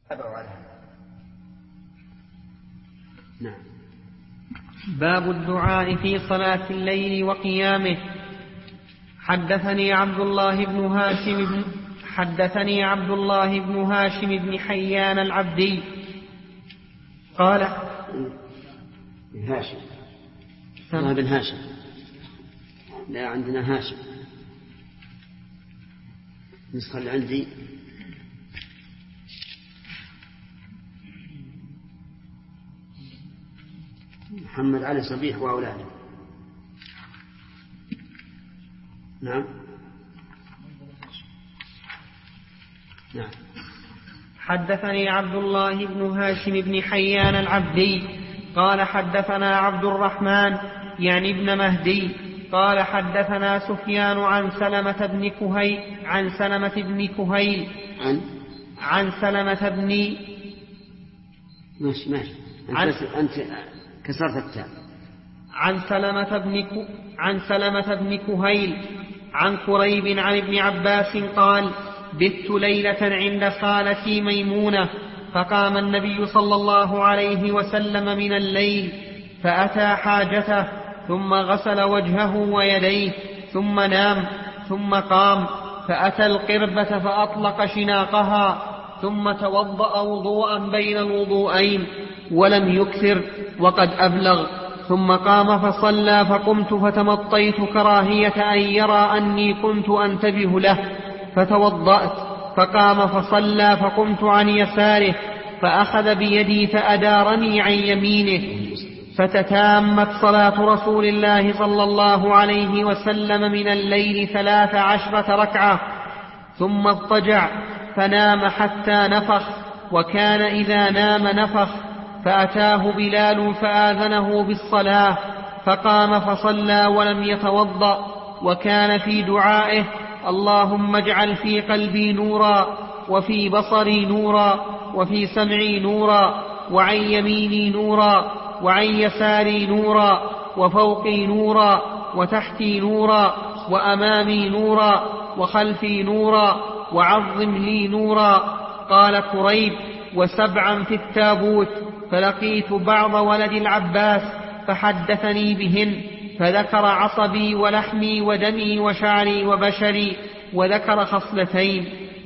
نعم. باب الدعاء في صلاة الليل وقيامه. حدثني عبد الله بن هاشم بن حيان العبدي قال هاشم ما بن هاشم، لا عندنا هاشم، نسخة اللي عندي محمد علي صبيح وأولاده. نعم. نعم. حدثني عبد الله بن هاشم بن حيان العبدي قال حدثنا عبد الرحمن يعني ابن مهدي قال حدثنا سفيان عن سلمة بن كهيل عن سلمة بن ماشي أنت كسرت التاء. عن سلمة بن كهيل عن قريب عن ابن عباس قال بت ليلة عند خالتي ميمونة فقام النبي صلى الله عليه وسلم من الليل فأتى حاجته ثم غسل وجهه ويديه ثم نام ثم قام فأتى القربة فأطلق شناقها ثم توضأ وضوءا بين الوضوءين ولم يكثر وقد أبلغ ثم قام فصلى فقمت فتمطيت كراهية أن يرى أني كنت أنتبه له فتوضأت فقام فصلى فقمت عن يساره فأخذ بيدي فأدارني عن يمينه فتتامت صلاة رسول الله صلى الله عليه وسلم من الليل 13 ركعة ثم اضطجع فنام حتى نفخ وكان إذا نام نفخ فأتاه بلال فآذنه بالصلاة فقام فصلى ولم يتوضأ وكان في دعائه اللهم اجعل في قلبي نورا وفي بصري نورا وفي سمعي نورا وعن يميني نورا وعن يساري نورا وفوقي نورا وتحتي نورا وأمامي نورا وخلفي نورا وعظم لي نورا. قال كريب و7 في التابوت فلقيت بعض ولد العباس فحدثني بهن فذكر عصبي ولحمي ودمي وشعري وبشري وذكر خصلتين.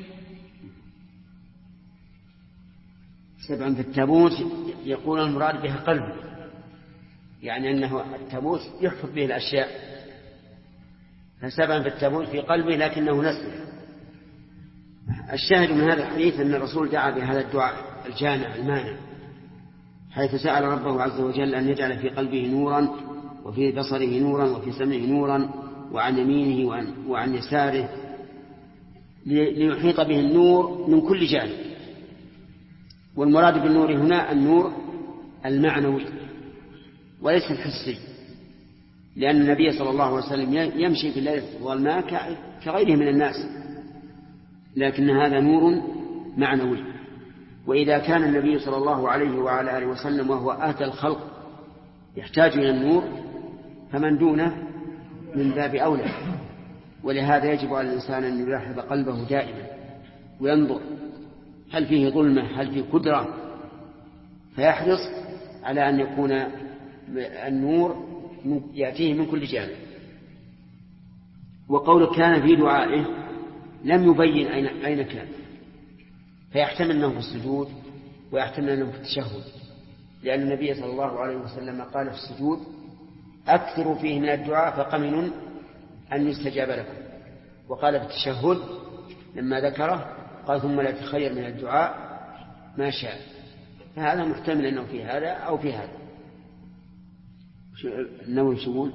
7 في التابوت يقول المراد بها قلب، يعني أنه التابوت يحفظ به الأشياء، ف7 في التابوت في قلبه لكنه نسل. الشاهد من هذا الحديث أن الرسول دعا بهذا الدعاء الجامع المانع، حيث سأل ربه عز وجل أن يجعل في قلبه نورا وفي بصره نورا وفي سمعه نورا وعن يمينه وعن يساره، ليحيط به النور من كل جانب. والمراد بالنور هنا النور المعنوي وليس الحسي، لأن النبي صلى الله عليه وسلم يمشي في الليل والماء كغيره من الناس، لكن هذا نور معنوي. وإذا كان النبي صلى الله عليه وعلى آله وسلم وهو أهدى الخلق يحتاج إلى النور، فمن دونه من باب أولى. ولهذا يجب على الإنسان أن يلاحظ قلبه دائما وينظر هل فيه ظلمة هل فيه قدرة، فيحرص على أن يكون النور يأتيه من كل جانب. وقوله كان في دعائه لم يبين أين كان، فيحتمل أنه في السجود ويحتمل أنه في التشهد، لأن النبي صلى الله عليه وسلم قال في السجود أكثروا فيه من الدعاء فقمن أن يستجاب لكم، وقال في التشهد لما ذكره قال ثم لا تخير من الدعاء ما شاء. فهذا محتمل أنه في هذا أو في هذا. النووي يقول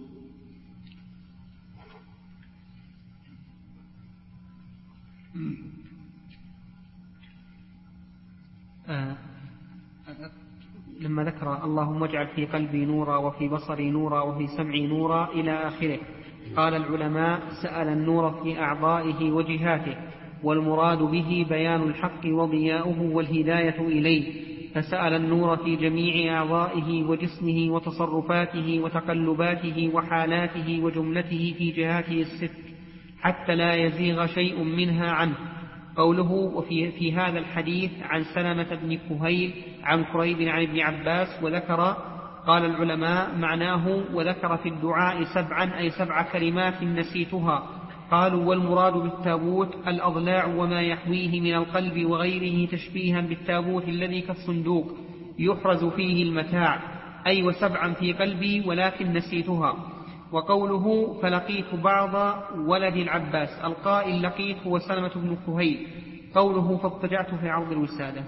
لما ذكر اللهم اجعل في قلبي نورا وفي بصري نورا وفي سمعي نورا إلى آخره، قال العلماء سأل النور في أعضائه وجهاته، والمراد به بيان الحق وضياؤه والهداية إليه، فسأل النور في جميع أعضائه وجسمه وتصرفاته وتقلباته وحالاته وجملته في جهاته الست حتى لا يزيغ شيء منها عنه. قوله وفي هذا الحديث عن سلمة بن كهيل عن كريب عن ابن عباس وذكر. قال العلماء معناه وذكر في الدعاء 7 أي 7 كلمات نسيتها. قالوا والمراد بالتابوت الأضلاع وما يحويه من القلب وغيره تشبيها بالتابوت الذي كالصندوق يحرز فيه المتاع أي و7 في قلبي ولكن نسيتها. وقوله فلقيت بعض ولد العباس القائل لقيت هو سلمة بن كهيل. قوله فاضطجعت في عرض الوسادة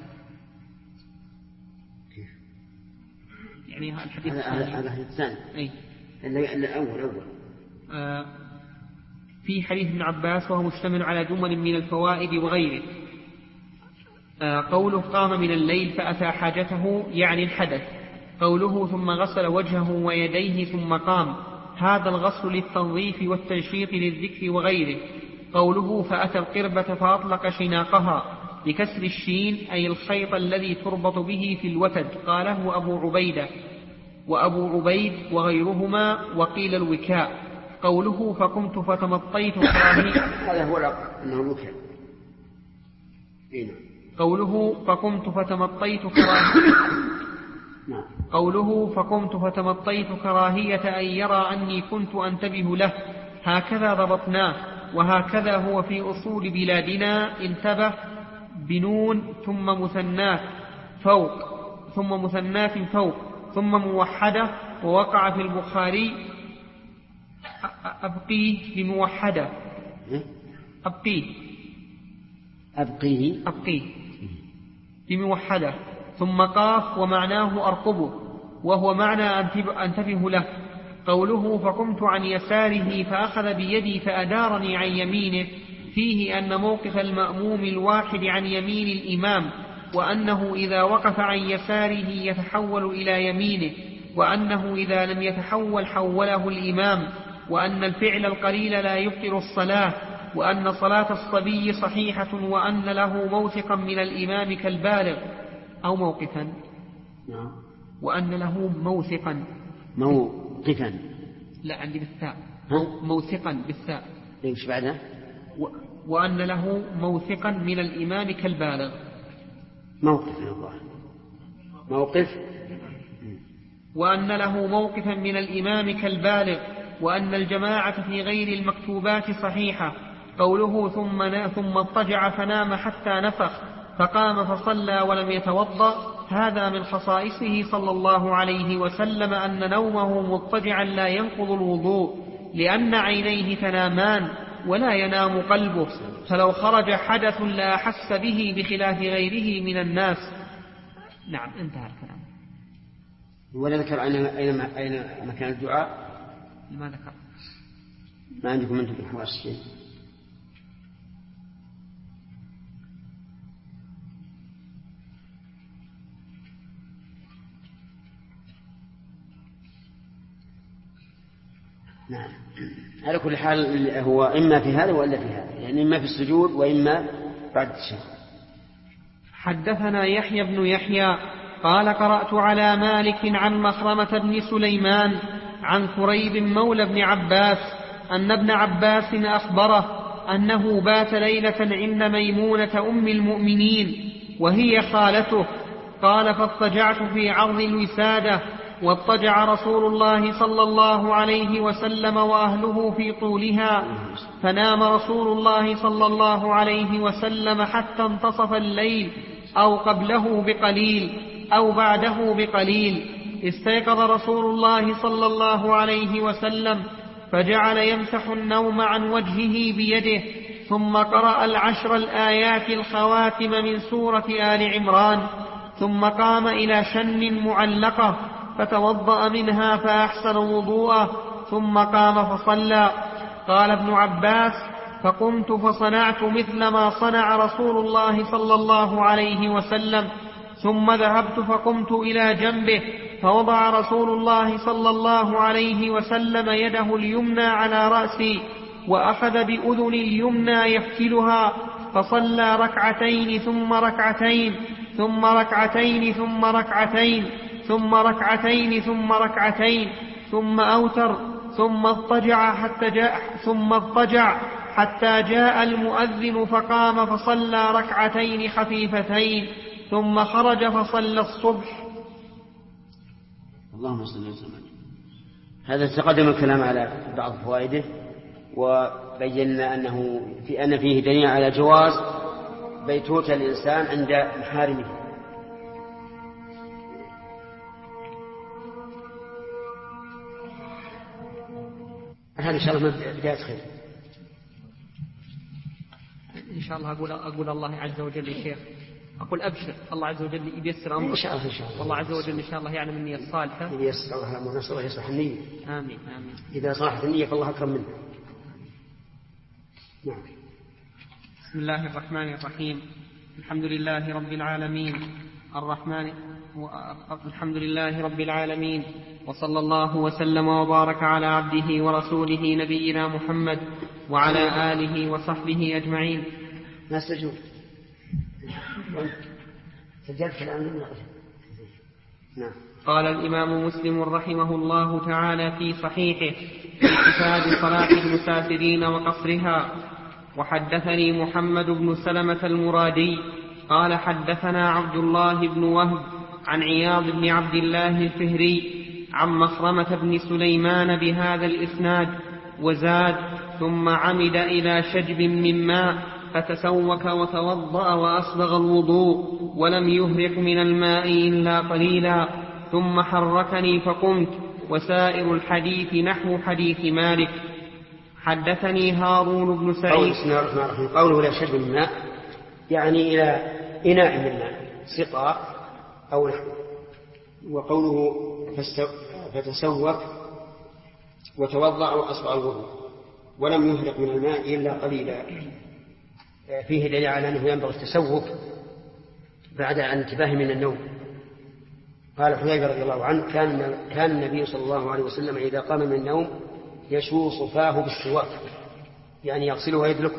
يعني الحديث هذا الثاني أي الأول في حديث ابن عباس وهو مشتمل على جمل من الفوائد وغيره. قوله قام من الليل فأتى حاجته يعني الحدث. قوله ثم غسل وجهه ويديه ثم قام هذا الغسل للتنظيف والتنشيط للذكر وغيره. قوله فأتى القربة فأطلق شناقها بكسر الشين أي الخيط الذي تربط به في الوتد. قاله أبو عبيدة وأبو عبيد وغيرهما وقيل الوكاء. قوله فقمت فتمطيت كراهية هذا هو أنه الوكاء. قوله فقمت فتمطيت كراهية قوله فقمت فتمطيت كراهية أن يرى أني كنت أنتبه له. هكذا ضبطناه وهكذا هو في أصول بلادنا. انتبه بنون ثم مثنات فوق ثم موحدة. ووقع في البخاري أبقيه بموحدة أبقيه بموحدة ثم قاف ومعناه أرقبه وهو معنى أنتبه له. قوله فقمت عن يساره فأخذ بيدي فأدارني عن يمينه فيه أن موقف المأموم الواحد عن يمين الإمام وأنه إذا وقف عن يساره يتحول إلى يمينه وأنه إذا لم يتحول حوله الإمام وأن الفعل القليل لا يبطل الصلاة وأن صلاة الصبي صحيحة وأن له موثقا من الإمام كالبالغ أو موقفا وأن له موثقا لا عندي بالثاء موثقا بالثاء ايش بعده وأن له موثقا من الإمام كالبالغ موقف وأن له موقفا من الإمام كالبالغ وأن الجماعة في غير المكتوبات صحيحة. قوله ثم اضطجع فنام حتى نفخ فقام فصلى ولم يتوضأ. هذا من خصائصه صلى الله عليه وسلم أن نومه مضطجعا لا ينقض الوضوء لأن عينيه تنامان ولا ينام قلبه فلو خرج حدث لا أحس به بخلاف غيره من الناس. نعم انتهى الكلام. ولا ذكر أين مكان الدعاء؟ ما ذكر. ما عندكم أنتم في حواس شيء؟ نعم. على كل حال هو إما في هذا وإلا في هذا يعني إما في السجود وإما بعد التشهد. حدثنا يحيى بن يحيى قال قرأت على مالك عن مخرمة بن سليمان عن كريب مولى بن عباس أن ابن عباس أخبره أنه بات ليلة عند ميمونة أم المؤمنين وهي خالته. قال فاضطجعت في عرض الوسادة واضطجع رسول الله صلى الله عليه وسلم وأهله في طولها فنام رسول الله صلى الله عليه وسلم حتى انتصف الليل أو قبله بقليل أو بعده بقليل. استيقظ رسول الله صلى الله عليه وسلم فجعل يمسح النوم عن وجهه بيده ثم قرأ 10 الآيات الخواتم من سورة آل عمران ثم قام إلى شن معلقة فتوضأ منها فأحسن وضوءه ثم قام فصلى. قال ابن عباس فقمت فصنعت مثل ما صنع رسول الله صلى الله عليه وسلم ثم ذهبت فقمت إلى جنبه فوضع رسول الله صلى الله عليه وسلم يده اليمنى على رأسي وأخذ بأذن اليمنى يفتلها فصلى ركعتين ثم ركعتين ثم ركعتين ثم ركعتين ثم ركعتين ثم ركعتين ثم أوتر ثم اضطجع حتى جاء المؤذن فقام فصلى ركعتين خفيفتين ثم خرج فصلى الصبح. اللهم صل وسلم. هذا تقدم الكلام على بعض فوائده، وبينا أن فيه دليل على جواز بيتوتة الإنسان عند محارمه. هذا إن شاء الله بداية خير. إن شاء الله أقول الله عز وجل يا شيخ، أقول أبشر الله عز وجل ييسر أمرك إن شاء الله. والله عز وجل إن شاء الله يعلم النية الصالحة. ييسر الله ونسأل الله يصلح النية. آمين. إذا صلحت النية فالله أكرم منه. نعم. بسم الله الرحمن الرحيم. الحمد لله رب العالمين وصلى الله وسلم وبارك على عبده ورسوله نبينا محمد وعلى آله وصحبه أجمعين. ما سجود سجلت الآن. نعم. قال الإمام مسلم رحمه الله تعالى في صحيحه في كتاب صلاة المسافرين وقصرها: وحدثني محمد بن سلمة المرادي قال حدثنا عبد الله بن وهب عن عياض بن عبد الله الفهري عن مخرمة بن سليمان بهذا الإسناد، وزاد: ثم عمد إلى شجب من ماء فتسوك وتوضأ وأصبغ الوضوء ولم يهرق من الماء إلا قليلا، ثم حركني فقمت. وسائر الحديث نحو حديث مالك. حدثني هارون بن سعيد. قوله إلى شجب من ماء يعني إلى إناء من ماء، سقاء أو نحو. وقوله فتسوك وتوضأ وأصبغ الوضوء ولم يهرق من الماء إلا قليلا، فيه دليل على أنه ينبغي التسوك بعد الانتباه من النوم. قال حذيفة رضي الله عنه: كان النبي صلى الله عليه وسلم إذا قام من النوم يشوص فاه بالسواك، يعني يغسله ويدلكه.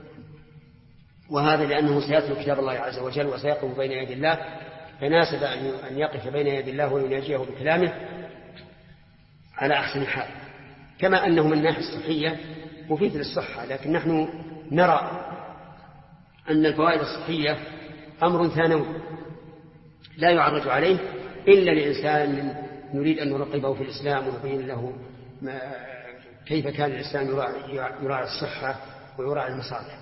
وهذا لأنه سيتلو كتاب الله عز وجل وسيقف بين يدي الله، فناسب أن يقف بين يدي الله ويناجيه بكلامه على أحسن حال. كما أنه من الناحية الصحية مفيد للصحة، لكن نحن نرى أن الفوائد الصحية أمر ثانوي لا يعرج عليه إلا لإنسان نريد أن نرقبه في الإسلام ونبين له كيف كان الإسلام يراعي الصحة ويراعي المصالح.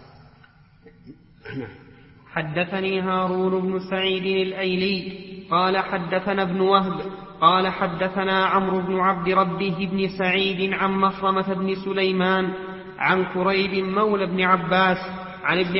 حدثني هارون بن سعيد الأيلي قال حدثنا ابن وهب قال حدثنا عمرو بن عبد ربه بن سعيد عن مخرمة بن سليمان عن كريب مولى بن عباس عن ابن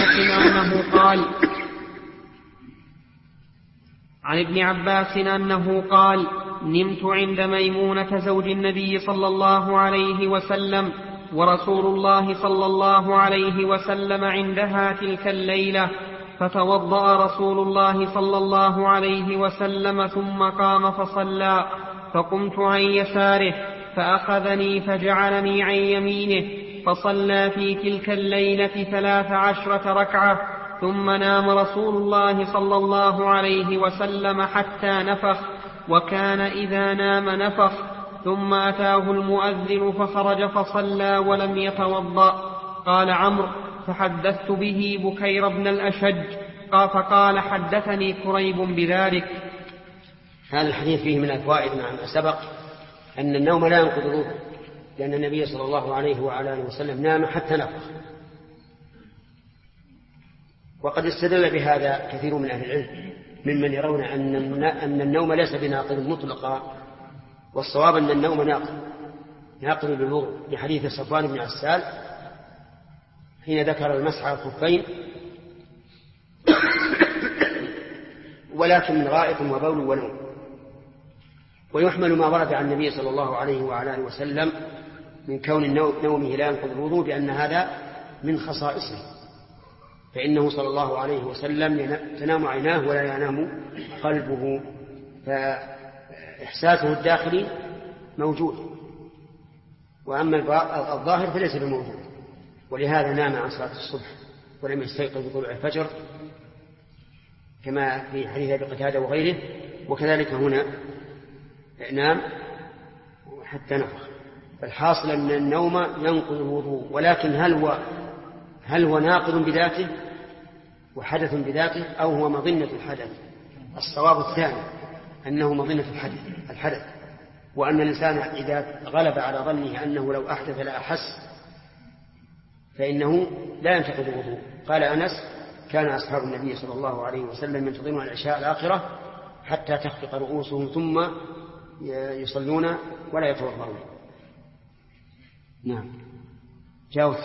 عباس أنه قال: نمت عند ميمونة زوج النبي صلى الله عليه وسلم ورسول الله صلى الله عليه وسلم عندها تلك الليلة، فتوضأ رسول الله صلى الله عليه وسلم ثم قام فصلى، فقمت عن يساره فأخذني فجعلني عن يمينه، فصلى في تلك الليلة 13 ركعة، ثم نام رسول الله صلى الله عليه وسلم حتى نفخ، وكان إذا نام نفخ، ثم أتاه المؤذن فخرج فصلى ولم يتوضأ. قال عمرو: فحدثت به بكير بن الأشج فقال: حدثني كريب بذلك. هذا الحديث فيه من الفوائد مع ما سبق أن النوم لا ينقض الوضوء، لأن النبي صلى الله عليه وعلى آله وسلم نام حتى نفخ. وقد استدل بهذا كثير من أهل العلم ممن يرون أن النوم ليس بناقض مطلقا، والصواب أن النوم ناقض للوضوء، لحديث صفوان بن عسال حين ذكر المسح على الخفين: ولكن من غائط وبول ونوم. ويحمل ما ورد عن النبي صلى الله عليه وعلى آله وسلم من كون نومه لا ينقض الوضوء بأن هذا من خصائصه، فإنه صلى الله عليه وسلم تنام عيناه ولا ينام قلبه، فإحساسه الداخلي موجود، وأما الظاهر فليس بموجود. ولهذا نام عن صلاة الصبح ولم يستيقظ بطلوع الفجر كما في حديث أبي قتادة وغيره، وكذلك هنا نام حتى نفخ. فالحاصل أن النوم ينقض الوضوء، ولكن هل هو ناقض بذاته وحدث بذاته أو هو مظنة الحدث؟ الصواب الثاني، أنه مظنة الحدث، وأن الإنسان إذا غلب على ظنه أنه لو أحدث لا أحس فإنه لا ينتقض الوضوء. قال أنس: كان أصحاب النبي صلى الله عليه وسلم ينتظرون العشاء الآخرة حتى تخفق رؤوسهم ثم يصلون ولا يتوضؤون. نعم. جاوز.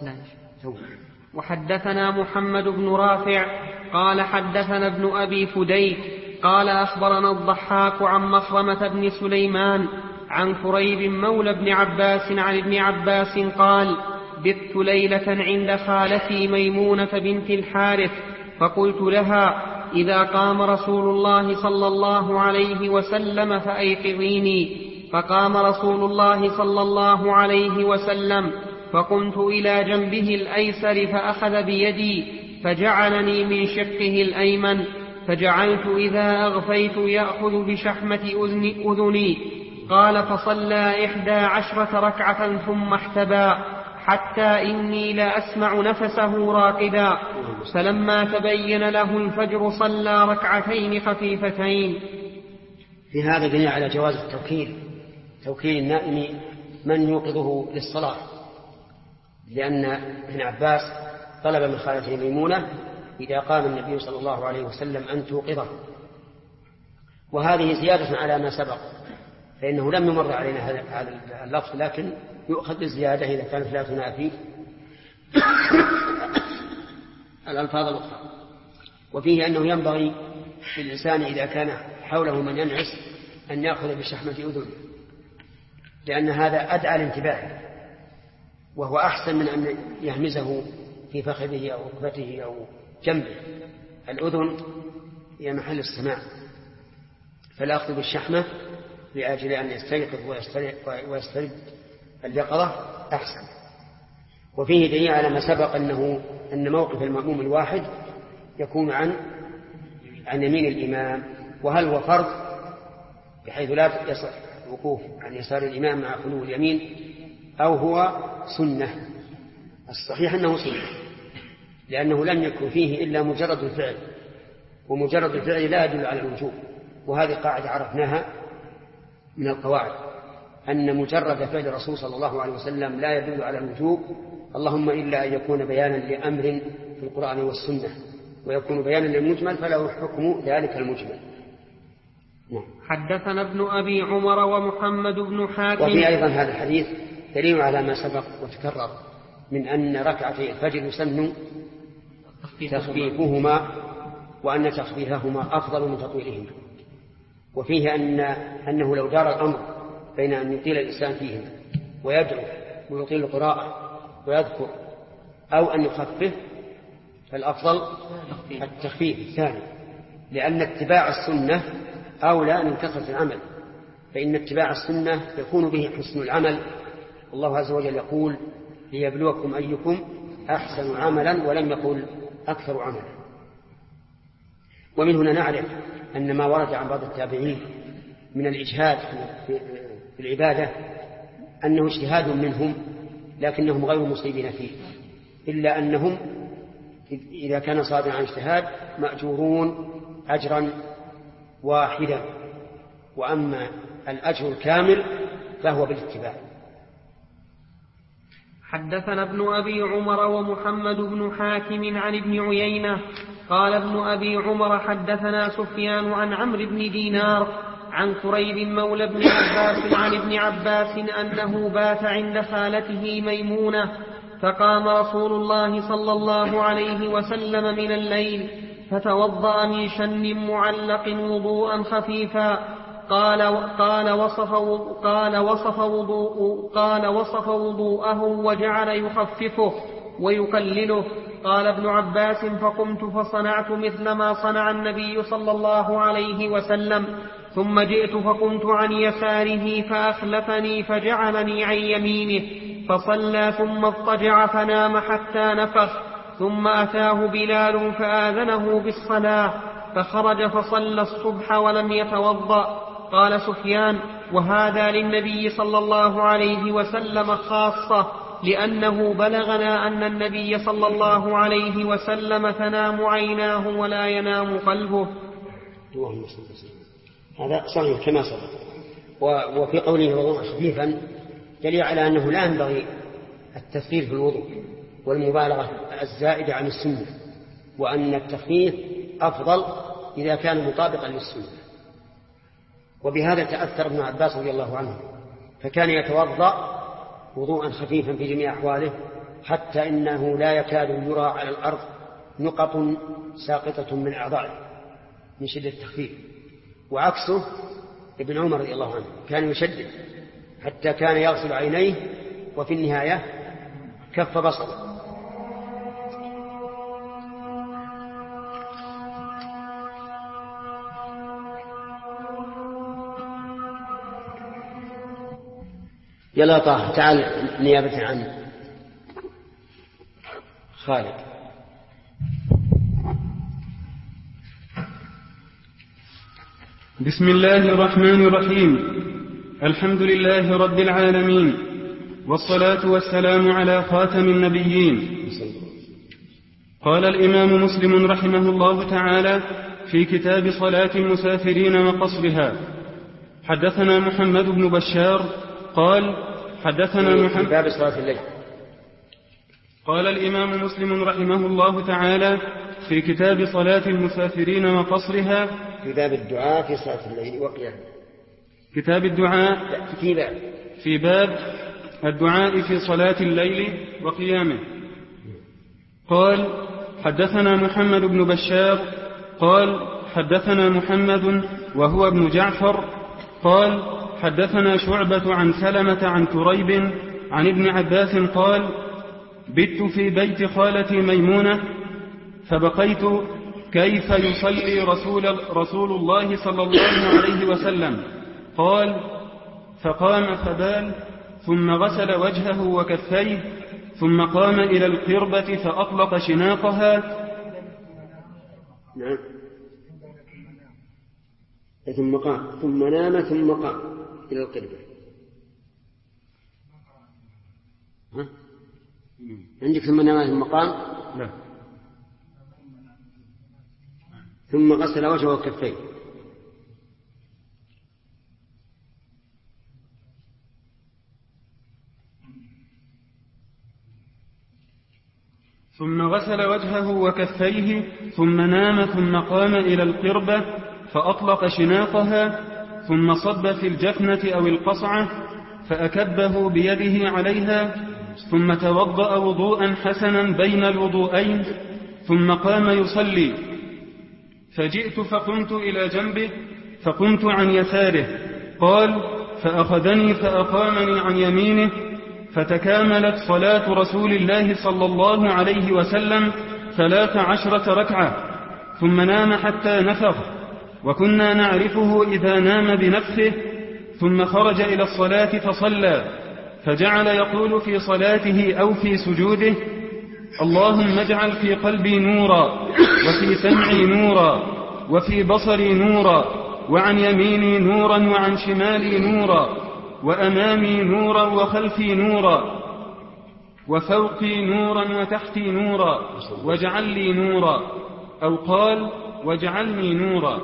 وحدثنا محمد بن رافع قال حدثنا ابن أبي فديك قال أخبرنا الضحاك عن مخرمة بن سليمان عن كريب مولى بن عباس عن ابن عباس قال: بت ليلة عند خالتي ميمونة بنت الحارث فقلت لها: إذا قام رسول الله صلى الله عليه وسلم فأيقظيني. فقام رسول الله صلى الله عليه وسلم فقمت إلى جنبه الأيسر فأخذ بيدي فجعلني من شقه الأيمن، فجعلت إذا أغفيت يأخذ بشحمة أذني. قال: فصلى 11 ركعة ثم احتبى حتى إني لا أسمع نفسه راقدا، فلما تبين له الفجر صلى ركعتين خفيفتين. في هذا دليل على جواز توكيل النائم من يوقظه للصلاة، لأن ابن عباس طلب من خالته ميمونة إذا قام النبي صلى الله عليه وسلم أن توقظه، وهذه زيادة على ما سبق، فإنه لم يمر علينا هذا اللفظ، لكن يؤخذ بالزيادة إذا كانت لا تنافي الألفاظ الأخرى. وفيه أنه ينبغي للإنسان إذا كان حوله من ينعس أن يأخذ بشحمة أذنه، لأن هذا أدعى لانتباهه، وهو أحسن من أن يهمزه في فخذه أو ركبته أو جنبه. الأذن هي محل السماع، فالأخذ بالشحمة لأجل أن يستيقظ ويسترد اليقظة أحسن. وفيه دليل على ما سبق أن موقف المأموم الواحد يكون عن يمين الإمام، وهل هو فرض بحيث لا يصح الوقوف عن يسار الإمام مع خلو اليمين، أو هو سنة؟ الصحيح أنه سنة، لأنه لم يكن فيه إلا مجرد الفعل، ومجرد الفعل لا يدل على الوجوب، وهذه قاعدة عرفناها من القواعد، أن مجرد فعل الرسول صلى الله عليه وسلم لا يدل على الوجوب، اللهم إلا أن يكون بيانا لأمر في القرآن والسنة، ويكون بيانا للمجمل فله حكم ذلك المجمل. حدثنا ابن أبي عمر ومحمد بن حاتم. وفي أيضا هذا الحديث دليل على ما سبق وتكرر من أن ركعتي الفجر يسن تخفيفهما، وأن تخفيفهما أفضل من تطويلهما. وفيه أنه لو دار الأمر بين أن يطيل الإنسان فيهما ويدعو ويطيل القراءة ويذكر أو أن يخفف، فالأفضل التخفيف الثاني، لأن اتباع السنة أولى من كثرة العمل، فإن اتباع السنة يكون به حسن العمل. الله عز وجل يقول: ليبلوكم أيكم أحسن عملا، ولم يقل أكثر عملا. ومن هنا نعرف أن ما ورد عن بعض التابعين من الإجهاد في العبادة أنه اجتهاد منهم، لكنهم غير مصيبين فيه، إلا أنهم إذا كان صادرا عن اجتهاد مأجورون أجرا واحدا، وأما الأجر الكامل فهو بالاتباع. حدثنا ابن أبي عمر ومحمد بن حاتم عن ابن عيينة قال ابن أبي عمر حدثنا سفيان عن عمرو بن دينار عن كريب مولى بن عباس عن ابن عباس أنه بات عند خالته ميمونة، فقام رسول الله صلى الله عليه وسلم من الليل فتوضأ من شن معلق وضوءا خفيفا. قال وصف وضوءه وجعل يخففه ويقلله. قال ابن عباس: فقمت فصنعت مثل ما صنع النبي صلى الله عليه وسلم، ثم جئت فقمت عن يساره فأخلفني فجعلني عن يمينه فصلى، ثم اضطجع فنام حتى نفخ، ثم أتاه بلال فآذنه بالصلاة فخرج فصلى الصبح ولم يتوضأ. قال سفيان: وهذا للنبي صلى الله عليه وسلم خاصة، لأنه بلغنا أن النبي صلى الله عليه وسلم تنام عيناه ولا ينام قلبه. اللهم صل وسلم. هذا صحيح كما سبق. وفي قوله وضوءا خفيفا دليل على أنه لا ينبغي التثقيل في الوضوء والمبالغة الزائدة عن السنة، وأن التخفيف أفضل إذا كان مطابقا للسنة. وبهذا تأثر ابن عباس رضي الله عنه، فكان يتوضأ وضوءا خفيفا في جميع أحواله، حتى إنه لا يكاد يرى على الأرض نقط ساقطة من أعضائه من شدة التخفيف. وعكسه ابن عمر رضي الله عنه كان يشدد حتى كان يغسل عينيه وفي النهاية كف بصره. يلا طه تعال نيابة عن خالد. بسم الله الرحمن الرحيم. الحمد لله رب العالمين، والصلاة والسلام على خاتم النبيين. قال الإمام مسلم رحمه الله تعالى في كتاب صلاة المسافرين وقصرها: حدثنا محمد بن بشار قال حدثنا محمد. باب صلاة الليل. قال الإمام مسلم رحمه الله تعالى في كتاب صلاة المسافرين وقصرها: في باب الدعاء في صلاة الليل وقيامه. كتاب الدعاء في باب الدعاء في صلاة الليل وقيامه. قال حدثنا محمد بن بشار قال حدثنا محمد وهو ابن جعفر قال حدثنا شعبة عن سلمة عن كريب عن ابن عباس قال: بت في بيت خالتي ميمونة فبقيت كيف يصلي رسول الله صلى الله عليه وسلم. قال: فقام فبال ثم غسل وجهه وكفيه ثم قام إلى القربة فأطلق شناقها. نعم. ثم قام ثم نام ثم قام إلى القربة. عندك ثم نام ثم قام؟ لا. ثم غسل وجهه وكفيه. ثم غسل وجهه وكفيه ثم نام ثم قام إلى القربة فأطلق شناقها ثم صب في الجفنة أو القصعة فأكبه بيده عليها ثم توضأ وضوءا حسنا بين الوضوءين ثم قام يصلي. فجئت فقمت إلى جنبه فقمت عن يساره. قال: فأخذني فأقامني عن يمينه فتكاملت صلاة رسول الله صلى الله عليه وسلم 13 ركعة ثم نام حتى نفخ، وكنا نعرفه إذا نام بنفخه. ثم خرج إلى الصلاة فصلى فجعل يقول في صلاته أو في سجوده: اللهم اجعل في قلبي نورا وفي سمعي نورا وفي بصري نورا وعن يميني نورا وعن شمالي نورا وأمامي نورا وخلفي نورا وفوقي نورا وتحتي نورا واجعل لي نورا، أو قال: واجعلني نورا.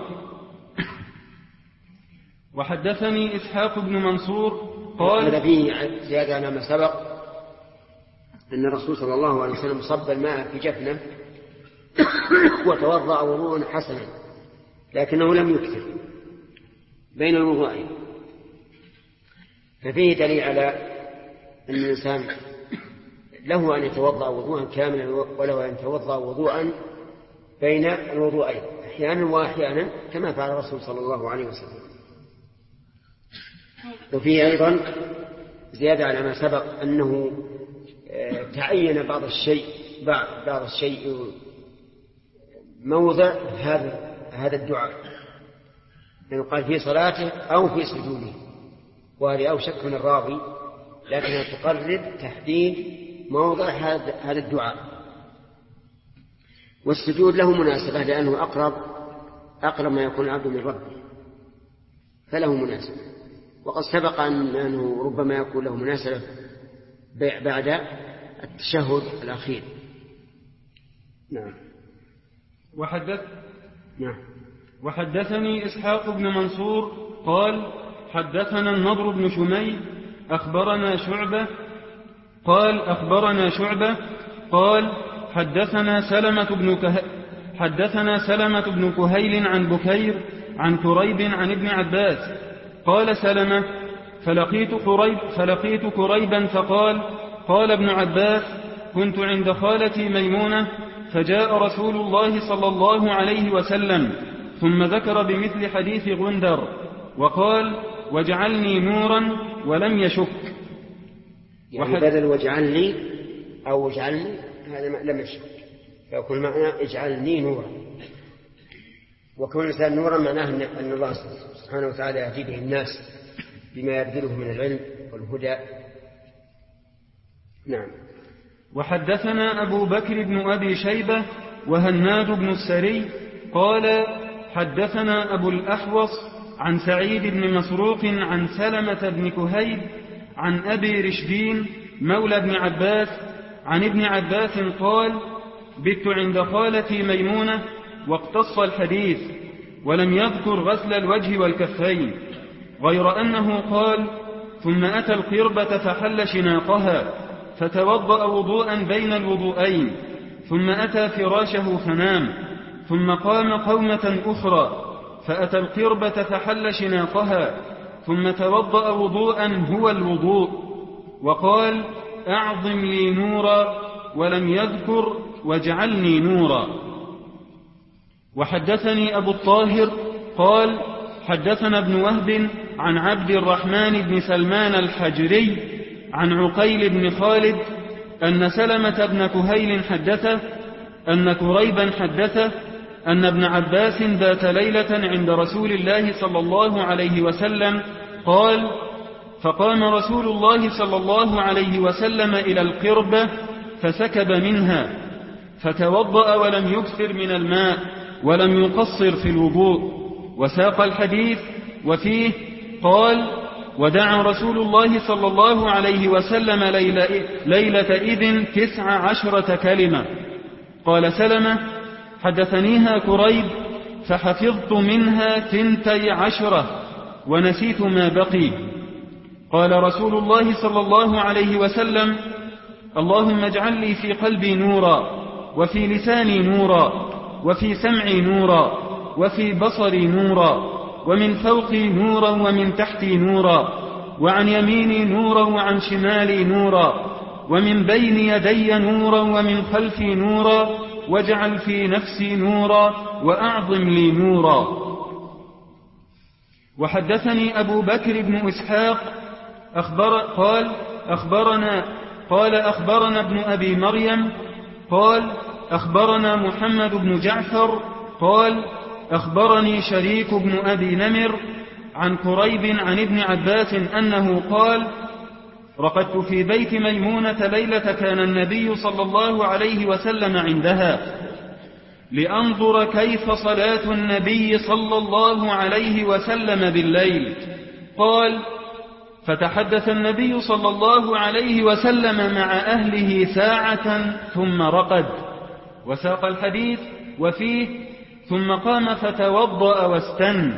وحدثني إسحاق بن منصور قال: هذا فيه زيادة على ما سبق أن الرسول صلى الله عليه وسلم صب الماء في جفنه وتوضأ وضوءا حسنا، لكنه لم يكثر بين الوضوءين، ففيه دليل على أن الإنسان له أن يتوضأ وضوءا كاملا وله أن يتوضأ وضوءا بين الوضوءين أحيانا وأحيانا كما فعل الرسول صلى الله عليه وسلم. وفيه أيضا زيادة على ما سبق أنه تعين بعض الشيء موضع هذا الدعاء، يعني قال في صلاته أو في سجوده، وهذه أوشك من الراوي، لكنها تقرر تحديد موضع هذا الدعاء. والسجود له مناسبة لأنه أقرب ما يكون العبد من ربه، فله مناسبة. وقد سبق أنه ربما يكون له مناسبة بعد التشهد الأخير. نعم. وحدثني إسحاق بن منصور قال حدثنا النضر بن شميل أخبرنا شعبة قال حدثنا سلمة بن كهيل عن بكير عن كريب عن ابن عباس قال سلمة فلقيت كريبا فقال قال ابن عباس كنت عند خالتي ميمونة فجاء رسول الله صلى الله عليه وسلم ثم ذكر بمثل حديث غندر وقال واجعلني نورا ولم يشك. يعني بدل واجعلني أو اجعلني هذا لم يشك، فيكون معنى اجعلني نورا، وكون الإنسان نورا معناه أن الله سبحانه وتعالى يهدي به الناس بما يبذله من العلم والهدى. نعم. وحدثنا أبو بكر بن أبي شيبة وهناد بن السري قال حدثنا أبو الأحوص عن سعيد بن مسروق عن سلمة بن كهيب عن أبي رشدين مولى ابن عباس عن ابن عباس قال بت عند خالتي ميمونة واقتص الحديث ولم يذكر غسل الوجه والكفين، غير أنه قال ثم أتى القربة فحل شناقها فتوضأ وضوءا بين الوضوءين ثم أتى فراشه فنام ثم قام قومة أخرى فأتى القربة فحل شناقها ثم توضأ وضوءا هو الوضوء وقال أعظم لي نورا ولم يذكر واجعلني نورا. وحدثني أبو الطاهر قال حدثنا ابن وهب عن عبد الرحمن بن سلمان الحجري عن عقيل بن خالد أن سلمة بن كهيل حدثه أن كريبا حدثه أن ابن عباس بات ليلة عند رسول الله صلى الله عليه وسلم قال فقام رسول الله صلى الله عليه وسلم إلى القربة فسكب منها فتوضأ ولم يكثر من الماء ولم يقصر في الوضوء. وساق الحديث وفيه قال ودعا رسول الله صلى الله عليه وسلم ليلة إذن 19 كلمة. قال سلمة حدثنيها كريب فحفظت منها 12 ونسيت ما بقي. قال رسول الله صلى الله عليه وسلم اللهم اجعل لي في قلبي نورا وفي لساني نورا وفي سمعي نورا وفي بصري نورا ومن فوقي نورا ومن تحتي نورا وعن يميني نورا وعن شمالي نورا ومن بين يدي نورا ومن خلفي نورا واجعل في نفسي نورا وأعظم لي نورا. وحدثني أبو بكر بن إسحاق قال أخبرنا ابن أبي مريم قال أخبرنا محمد بن جعفر قال أخبرني شريك بن أبي نمر عن كريب عن ابن عباس أنه قال رقدت في بيت ميمونة ليلة كان النبي صلى الله عليه وسلم عندها لأنظر كيف صلاة النبي صلى الله عليه وسلم بالليل. قال فتحدث النبي صلى الله عليه وسلم مع أهله ساعة ثم رقد. وساق الحديث وفيه ثم قام فتوضأ واستن.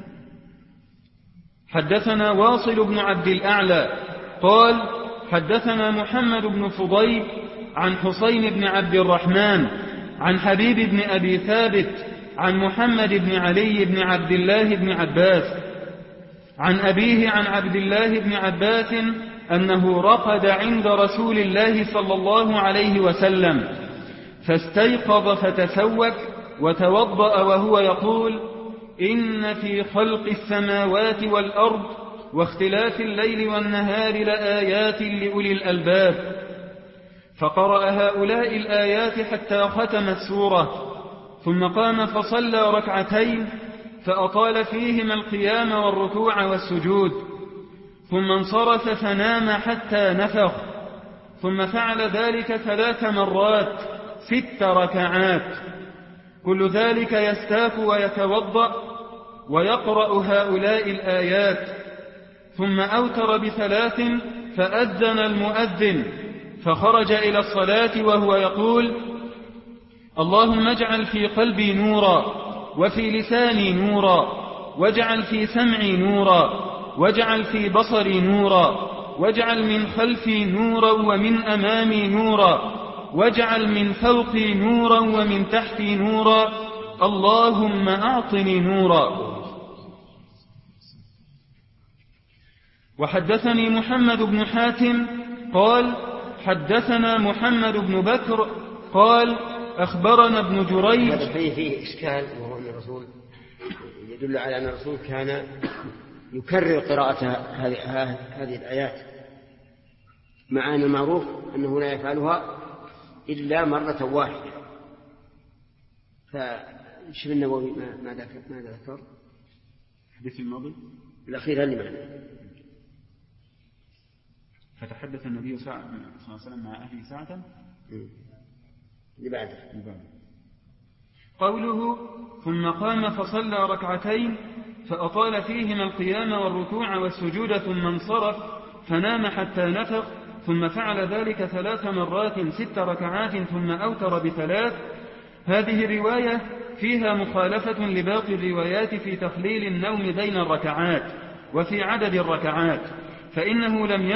حدثنا واصل بن عبد الأعلى قال حدثنا محمد بن فضيل عن حسين بن عبد الرحمن عن حبيب بن أبي ثابت عن محمد بن علي بن عبد الله بن عباس عن أبيه عن عبد الله بن عباس أنه رقد عند رسول الله صلى الله عليه وسلم فاستيقظ فتسوك وتوضأ وهو يقول إن في خلق السماوات والأرض واختلاف الليل والنهار لآيات لأولي الألباب. فقرأ هؤلاء الآيات حتى ختم السورة ثم قام فصلى ركعتين فأطال فيهما القيام والركوع والسجود ثم انصرف فنام حتى نفخ ثم فعل ذلك 3 مرات 6 ركعات كل ذلك يستاك ويتوضأ ويقرأ هؤلاء الآيات ثم أوتر ب3 فأذن المؤذن فخرج إلى الصلاة وهو يقول: اللهم اجعل في قلبي نورا، وفي لساني نورا، واجعل في سمعي نورا، واجعل في بصري نورا، واجعل من خلفي نورا ومن أمامي نورا، واجعل من فوقي نورا ومن تحتي نورا، اللهم أعطني نورا. وحدثني محمد بن حاتم قال: حدثنا محمد بن بكر قال: أخبرنا ابن جريج. هذا فيه إشكال، وهو أن الرسول يدل على أن الرسول كان يكرر قراءة هذه الآيات، مع أن المعروف أنه لا يفعلها إلا مرة واحدة. فشوف النووي ماذا ذكر؟ الحديث الماضي الأخير اللي معنا: فتحدث النبي صلى الله عليه وسلم مع أهله ساعة لبعده. قوله: ثم قام فصلى ركعتين فأطال فيهما القيام والركوع والسجود ثم انصرف فنام حتى نفخ، ثم فعل ذلك 3 مرات 6 ركعات ثم أوتر ب3. هذه الرواية فيها مخالفة لباقي الروايات في تخليل النوم بين الركعات وفي عدد الركعات، فإنه لم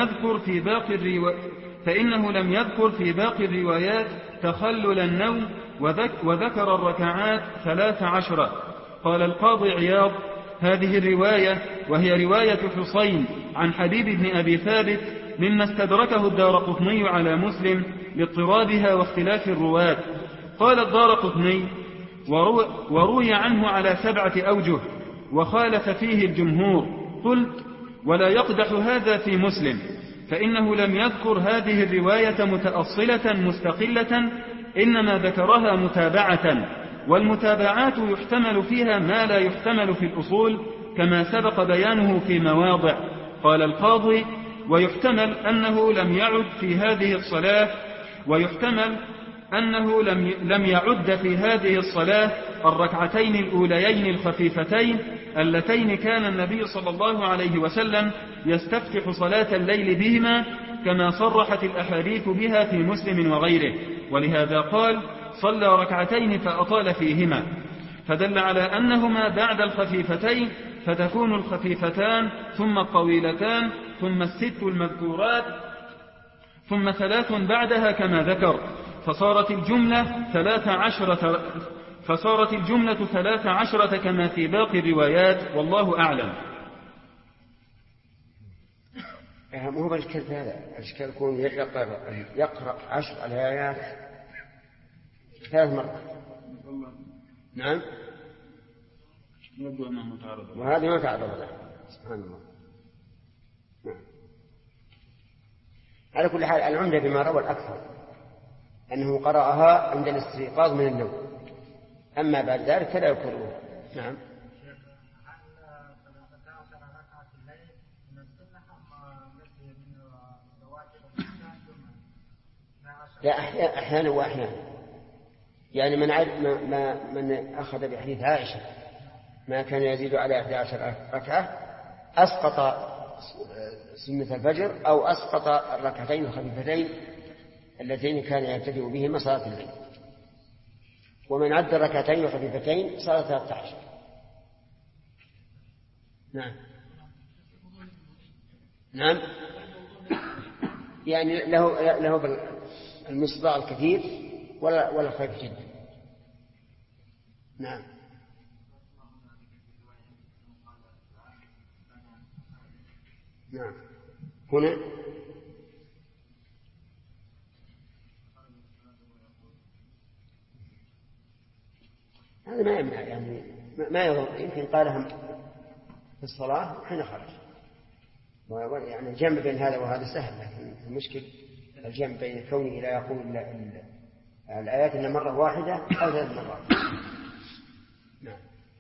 يذكر في باقي الروايات تخلل النوم، وذكر الركعات 13. قال القاضي عياض: هذه الرواية وهي رواية حسين عن حبيب بن أبي ثابت مما استدركه الدارقطني على مسلم لاضطرابها واختلاف الرواة. قال الدارقطني: وروي عنه على 7 أوجه وخالف فيه الجمهور. قلت: ولا يقدح هذا في مسلم، فإنه لم يذكر هذه الرواية متأصلة مستقلة، إنما ذكرها متابعة، والمتابعات يحتمل فيها ما لا يحتمل في الأصول كما سبق بيانه في مواضع. قال القاضي: ويحتمل أنه لم يعد في هذه الصلاة لم يعد في هذه الصلاة الركعتين الأوليين الخفيفتين اللتين كان النبي صلى الله عليه وسلم يستفتح صلاة الليل بهما، كما صرحت الأحاديث بها في مسلم وغيره، ولهذا قال: صلى ركعتين فأطال فيهما، فدل على أنهما بعد الخفيفتين، فتكون الخفيفتان ثم الطويلتان ثم 6 المذكورات ثم 3 بعدها كما ذكر، فصارت الجملة 13 كما في باقي الروايات، والله أعلم. مو بالإشكال هذا، الإشكال يكون يقرأ 10 الآيات 3 مرات. نعم، وهذه ما تعرض له، سبحان الله. نعم. على كل حال العمدة بما روى الأكثر أنه قرأها عند الاستيقاظ من النوم، أما بعد ذلك فلا يكررها. نعم. لا، أحيانا وأحيانا، يعني من أخذ بحديث عائشة ما كان يزيد على 11 ركعة أسقط سنة الفجر أو أسقط الركعتين الخفيفتين اللتين كان يبتدئ بهما صلاة الليل، ومن عد الركعتين الخفيفتين صار 13. نعم، يعني له المصداق الكثير ولا خفيف جدا. نعم. نعم. هنا هذا ما يمنع، يعني ما يضر، يمكن قالها في الصلاة حين خرج، يعني الجمع بين هذا وهذا سهل، لكن المشكل الجمع بين كونه لا يقول الآيات إلا مرة واحدة أو 3 مرات. نعم.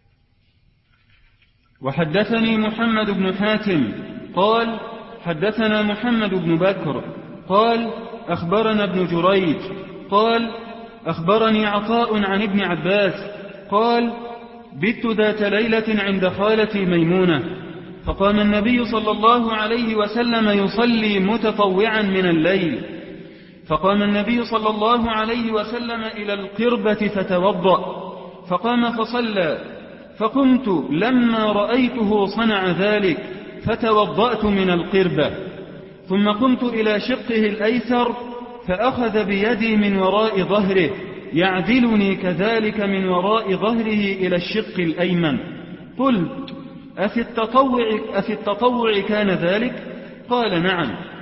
وحدثني محمد بن حاتم قال: حدثنا محمد بن بكر قال: أخبرنا ابن جريج قال: أخبرني عطاء عن ابن عباس قال: بت ذات ليلة عند خالتي ميمونة، فقام النبي صلى الله عليه وسلم يصلي متطوعا من الليل، فقام النبي صلى الله عليه وسلم إلى القربة فتوضأ، فقام فصلى، فقمت لما رأيته صنع ذلك فتوضأت من القربة، ثم قمت إلى شقه الأيسر فأخذ بيدي من وراء ظهره يعدلني كذلك من وراء ظهره إلى الشق الأيمن. قلت: أفي التطوع كان ذلك؟ قال: نعم.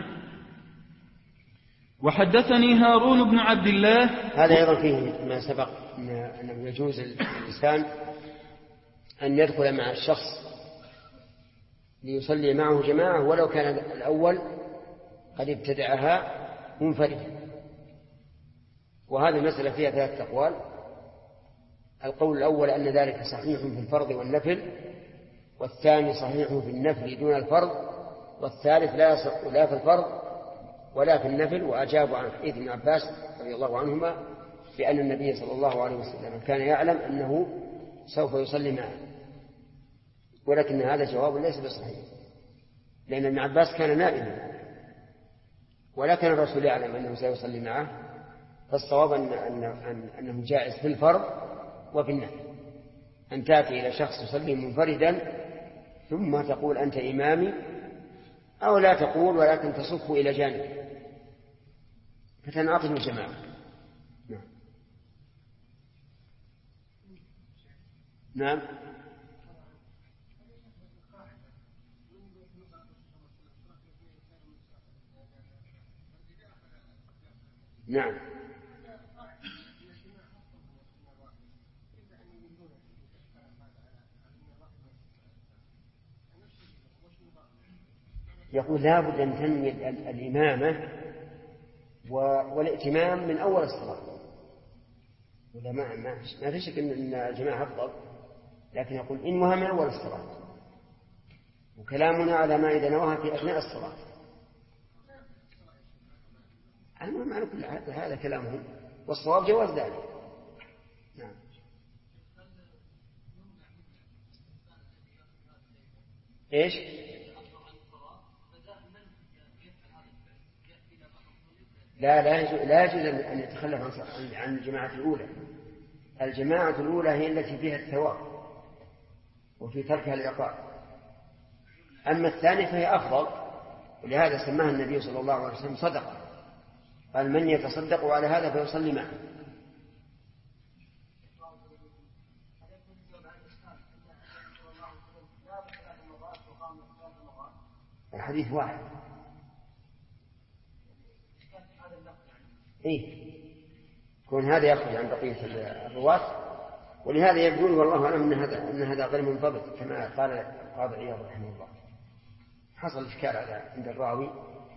وحدثني هارون بن عبد الله. هذا أيضا فيه ما سبق أنه يجوز الإنسان أن يدخل مع الشخص ليصلي معه جماعة ولو كان الأول قد ابتدعها منفردا. وهذه المسألة فيها 3 أقوال. القول الأول أن ذلك صحيح في الفرض والنفل، والثاني صحيح في النفل دون الفرض، والثالث لا يصح لا في الفرض ولا في النفل. وأجابوا عن حديث ابن عباس رضي الله عنهما بأن النبي صلى الله عليه وسلم كان يعلم أنه سوف يصلي معه، ولكن هذا جواب ليس بصحيح، لأن ابن عباس كان نائما ولا كان الرسول يعلم أنه سيصلي معه، فالصواب أنه جائز في الفرض وفي النفل، أن تأتي إلى شخص يصلي منفردا ثم تقول أنت إمامي، أو لا تقول ولكن تصف إلى جانب فتنعطف الجماعة. نعم. نعم. يقول لا بد أن تنوي الإمامة والائتمام من أول الصلاة، ولا ما في شك أن الجماعة أفضل، لكن يقول إنها من أول الصلاة، وكلامنا على ما إذا نواها في أثناء الصلاة. المهم على كل هذا كلامهم، والصواب جواز ذلك. نعم. إيش؟ لا يجوز أن يتخلف عن الجماعة الأولى. الجماعة الأولى هي التي فيها الثواب وفي تركها العقاب، أما الثانية فهي أفضل، ولهذا سماها النبي صلى الله عليه وسلم صدقة، قال من يتصدق على هذا فيصلي معه. الحديث واحد. إيه كون هذا يخرج عن بقية الرواة، ولهذا يقول والله أعلم أن هذا غير منضبط كما قال القاضي عياض رحمه الله. حصل إشكال عند الراوي.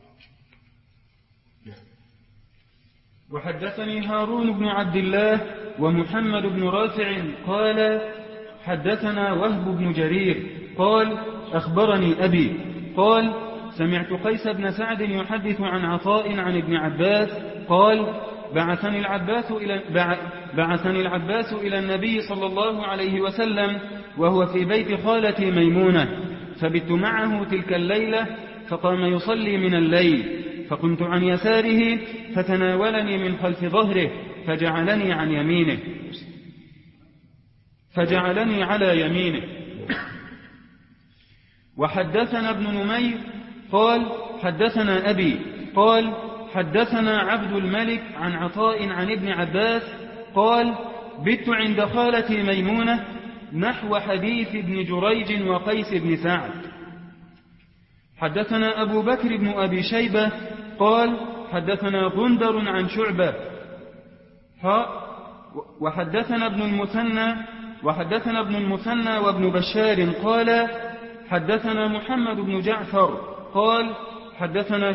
وحدثني هارون بن عبد الله ومحمد بن رافع قال حدثنا وهب بن جرير قال أخبرني أبي قال سمعت قيس بن سعد يحدث عن عطاء عن ابن عباس قال بعثني العباس إلى النبي صلى الله عليه وسلم وهو في بيت خالتي ميمونة، فبت معه تلك الليلة، فقام يصلي من الليل، فقمت عن يساره فتناولني من خلف ظهره فجعلني على يمينه. وحدثنا ابن نمير قال حدثنا أبي قال حدثنا عبد الملك عن عطاء عن ابن عباس قال بت عند خالتي ميمونة نحو حديث ابن جريج وقيس بن سعد. حدثنا أبو بكر بن أبي شيبة قال حدثنا غندر عن شعبة وحدثنا ابن المثنى وابن بشار قال حدثنا محمد بن جعفر قال حدثنا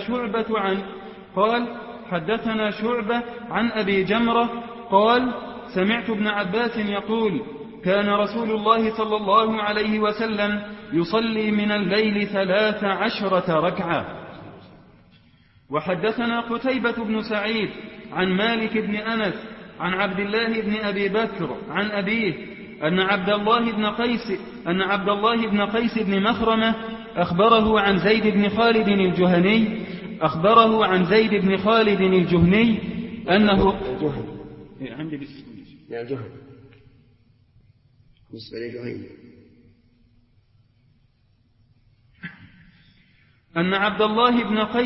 شعبة عن أبي جمرة قال سمعت ابن عباس يقول كان رسول الله صلى الله عليه وسلم يصلي من الليل 13 ركعة. وحدثنا قتيبة بن سعيد عن مالك بن أنس عن عبد الله بن أبي بكر عن أبيه أن عبد الله بن قيس بن مخرمة أخبره عن زيد بن خالد الجهني أنه عندي الجهني بالنسبة للجهني أن عبد الله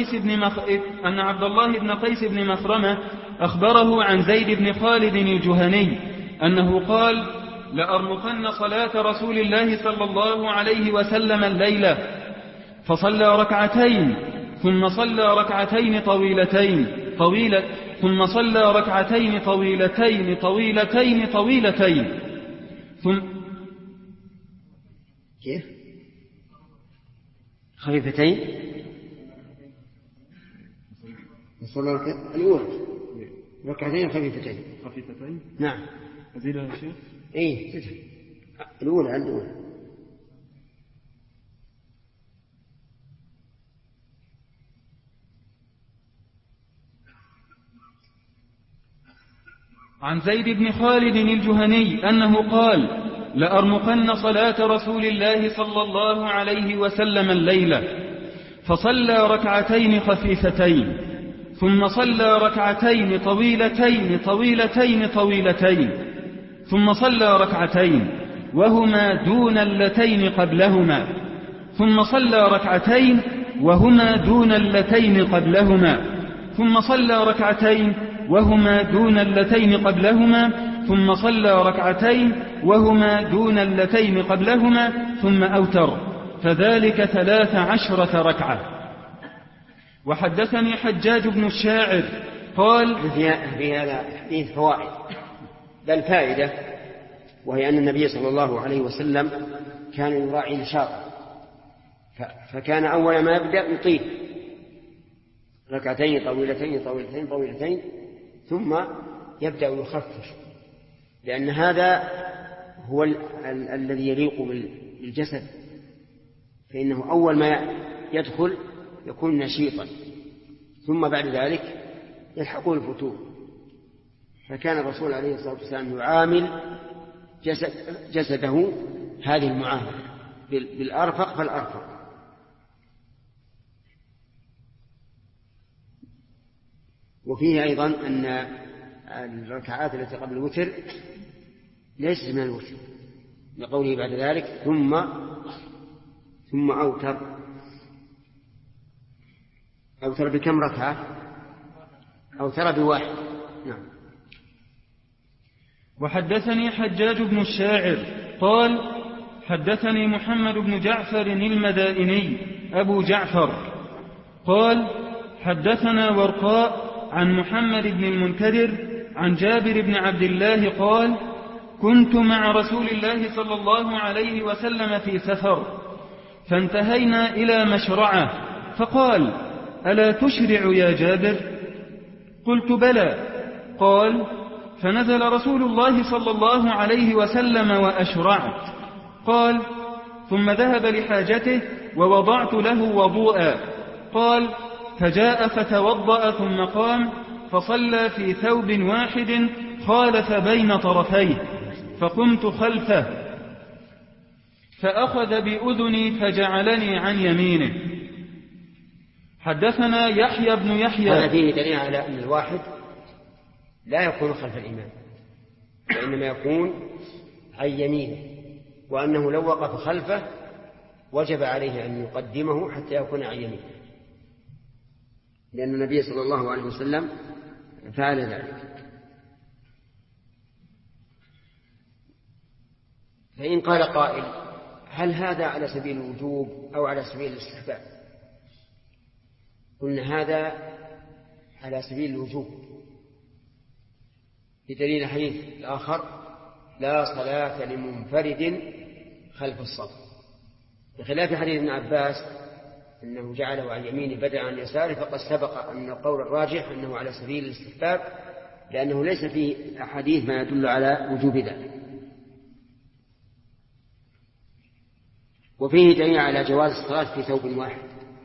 بن قيس بن مخرمة أخبره عن زيد بن خالد الجهني أنه قال: لأرمقن صلاة رسول الله صلى الله عليه وسلم الليلة، فصلى ركعتين ثم صلى ركعتين طويلتين ثم كيف خفيفتين الأولى ركعتين خفيفتين نعم أزيدها يا شيخ إيه الأولى عن زيد بن خالد الجهني أنه قال: لأرمقن صلاة رسول الله صلى الله عليه وسلم الليلة، فصلى ركعتين خفيفتين ثم صلى ركعتين طويلتين ثم صلى ركعتين وهما دون اللتين قبلهما ثم صلى ركعتين وهما دون اللتين قبلهما ثم صلى ركعتين وهما دون اللتين قبلهما ثم صلى ركعتين وهما دون اللتين قبلهما ثم أوتر، فذلك 13 ركعة. وحدثني حجاج بن الشاعر قال: في هذا الحديث فوائد، بل فائدة، وهي أن النبي صلى الله عليه وسلم كان يراعي نشاطه، فكان أول ما يبدأ يطيل ركعتين طويلتين ثم يبدأ يخفف، لأن هذا هو الذي يليق بالجسد، فإنه أول ما يدخل يكون نشيطا، ثم بعد ذلك يلحقه الفتور. فكان الرسول عليه الصلاة والسلام يعامل جسده هذه المعاملة بالأرفق فالأرفق. وفيه أيضا أن الركعات التي قبل الوتر ليست من الوتر، لقوله بعد ذلك ثم أوتر بكم ركعة؟ أوتر بواحد. نعم. وحدثني حجاج بن الشاعر قال: حدثني محمد بن جعفر المدائني أبو جعفر قال: حدثنا ورقاء عن محمد بن المنكدر عن جابر بن عبد الله قال: كنت مع رسول الله صلى الله عليه وسلم في سفر، فانتهينا إلى مشرعة، فقال: ألا تشرع يا جابر؟ قلت: بلى. قال: فنزل رسول الله صلى الله عليه وسلم وأشرعت. قال: ثم ذهب لحاجته ووضعت له وضوءا. قال: فجاء فتوضأ ثم قام فصلى في ثوب واحد خالف بين طرفيه، فقمت خلفه فأخذ بأذني فجعلني عن يمينه. حدثنا يحيى بن يحيى. هذا فيه دليل على أن الواحد لا يكون خلف الإمام، وإنما يكون عن يمينه، وأنه لو وقف خلفه وجب عليه أن يقدمه حتى يكون عن يمينه، لأن النبي صلى الله عليه وسلم فعل ذلك. فإن قال قائل: هل هذا على سبيل الوجوب أو على سبيل الاستحباب؟ قلنا هذا على سبيل الوجوب بدليل الحديث الآخر: لا صلاة لمنفرد خلف الصف، بخلاف حديث ابن عباس أنه جعله عن يمينه بدلا عن يساره، فقد سبق أن القول الراجح أنه على سبيل الاستحباب، لأنه ليس فيه أحاديث ما يدل على وجوب ذلك. وفيه دليل على جواز الصلاة في ثوب واحد،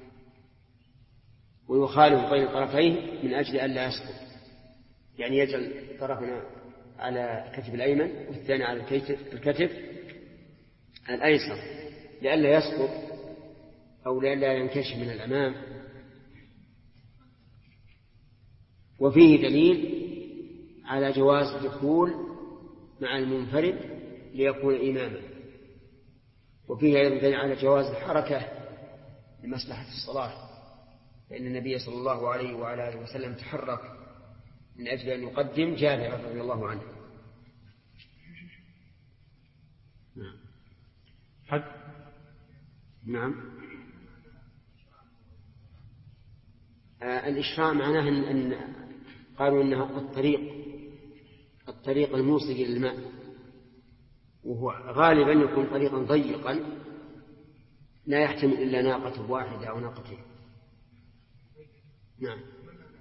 ويخالف بين طرفيه من أجل أن لا يسقط، يعني يجعل طرفنا على الكتف الأيمن والثاني على الكتف الأيسر لئلا يسقط أو لا ينكشف من الأمام. وفيه دليل على جواز الدخول مع المنفرد ليكون إماما. وفيه أيضا دليل على جواز الحركة لمصلحة الصلاة، فإن النبي صلى الله عليه وعلى آله وسلم تحرك من أجل أن يقدم جابر رضي الله عنه. نعم. الإشراع معناه أن قالوا إنها الطريق الموصل إلى الماء، وهو غالبا يكون طريقا ضيقا لا يحتمل إلا ناقة واحدة أو ناقتين. نعم.